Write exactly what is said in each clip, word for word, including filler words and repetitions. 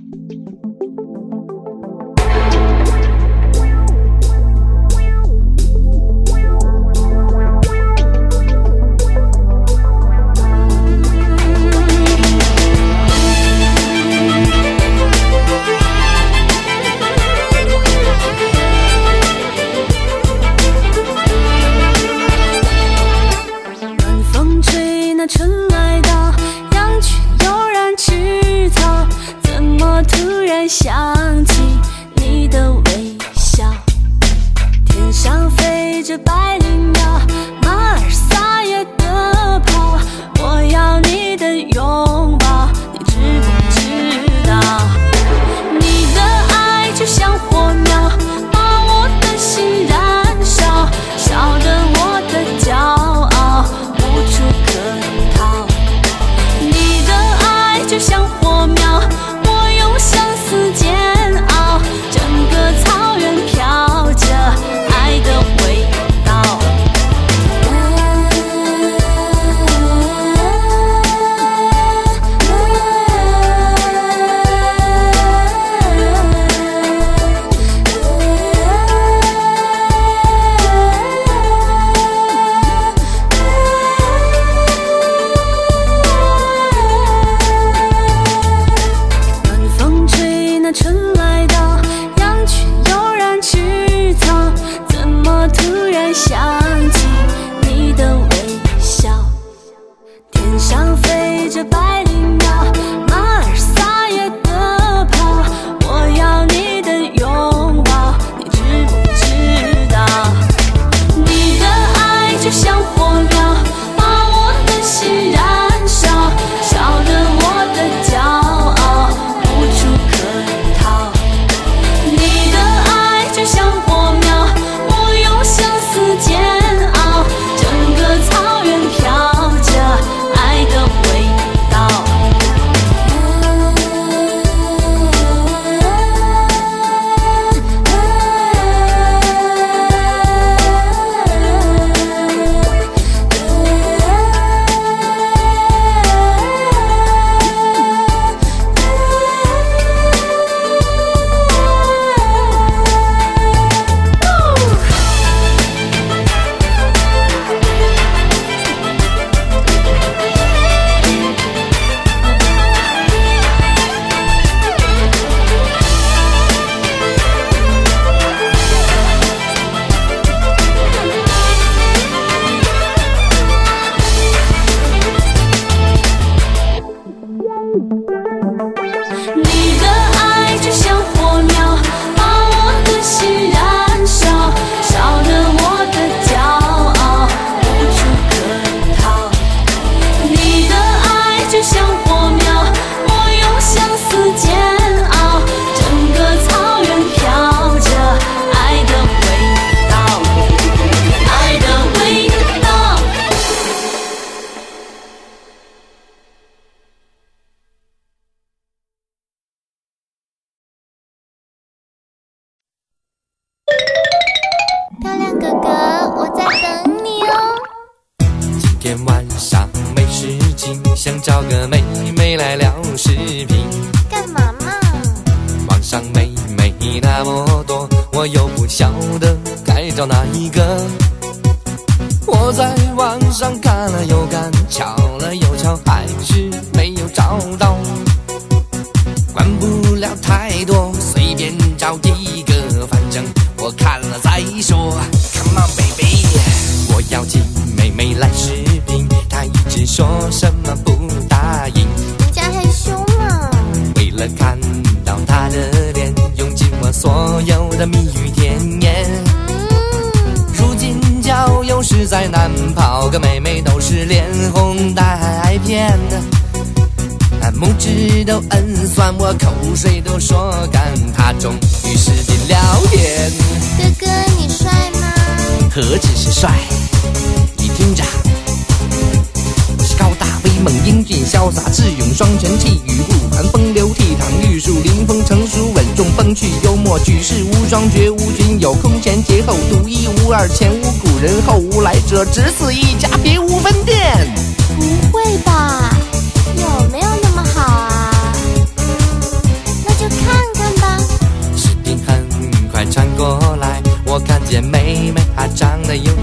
天晚上没事情，想找个妹妹来聊视频。 干嘛嘛？ 网上妹妹那么多，我又不晓得该找哪一个。我在网上看了又看，瞧了又瞧，还是没有找到。管不了太多，随便找一个，反正我看了再说。Come on baby， 我邀请妹妹来视频，她一直说什么不答应。 人家害羞嘛。 为了看到她的脸，用尽我所有的蜜语甜言。嗯、如今交友实在难，泡个妹妹都是脸红带骗的。拇指都摁酸，我口水都说干，他终于使劲聊天。 哥哥你帅吗？ 何止是帅，你听着，我是高大威猛英俊潇洒智勇双全，气宇不凡风流倜傥玉树临风成熟稳重风趣幽默举世无双绝无仅有空前绝后独一无二前无古人后无来者只此一家别无分店。 不会吧，有没有那么好啊？嗯，那就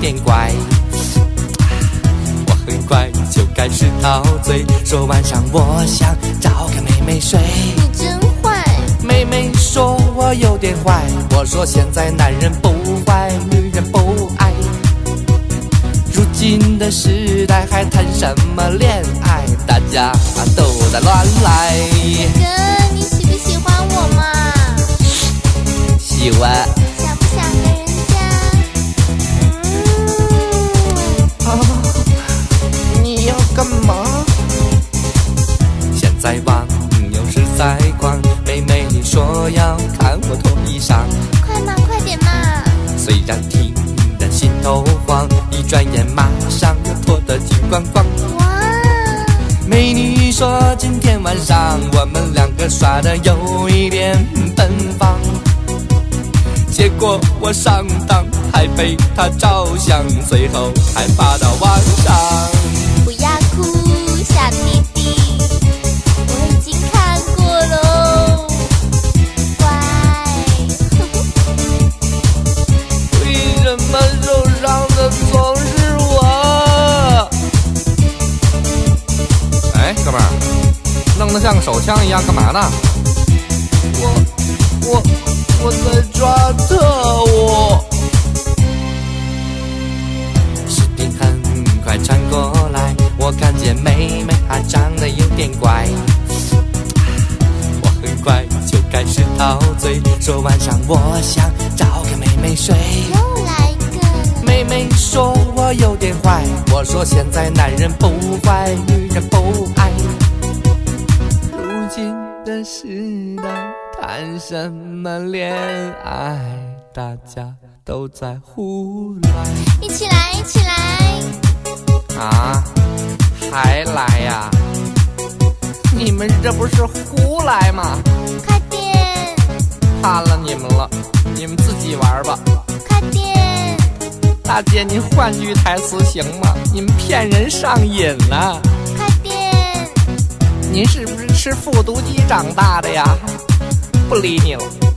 点怪。我很快就开始陶醉，说晚上我想找个妹妹睡。 你真坏。 妹妹说我有点坏，我说现在男人不坏，女人不爱。如今的时代还谈什么恋爱，大家都在乱来。 哥，你喜不喜欢我嘛？ 喜欢。 想不想跟人家？ 嗯。啊，你要干嘛？现在网友是在狂，妹妹说要看我脱衣裳。 快嘛，快点嘛！ 虽然听得心头慌，一转眼马上就脱得精光光。 哇！ 美女说今天晚上我们两个耍得有一点奔放，结果我上当，还被她照相，最后还发到网上。 不要哭，小弟弟，我已经看过喽。乖。 为什么受伤的总是我？哎，哥们儿，弄得像手枪一样干嘛呢？我我我在抓特务。视频很快传过来，我看见妹妹她长得有点怪。我很快就开始陶醉，说晚上我想找个妹妹睡。 又来一个了。 妹妹说我有点坏，我说现在男人不坏，女人不爱。如今的时代谈什么恋爱，大家都在胡来。 一起来，一起来！ 啊，还来呀？你们这不是胡来吗？ 快点！ 怕了你们了，你们自己玩吧。 快点！ 大姐，您换句台词行吗？你们骗人上瘾了。 快点！ 您是不是吃复读机长大的呀？不理你了。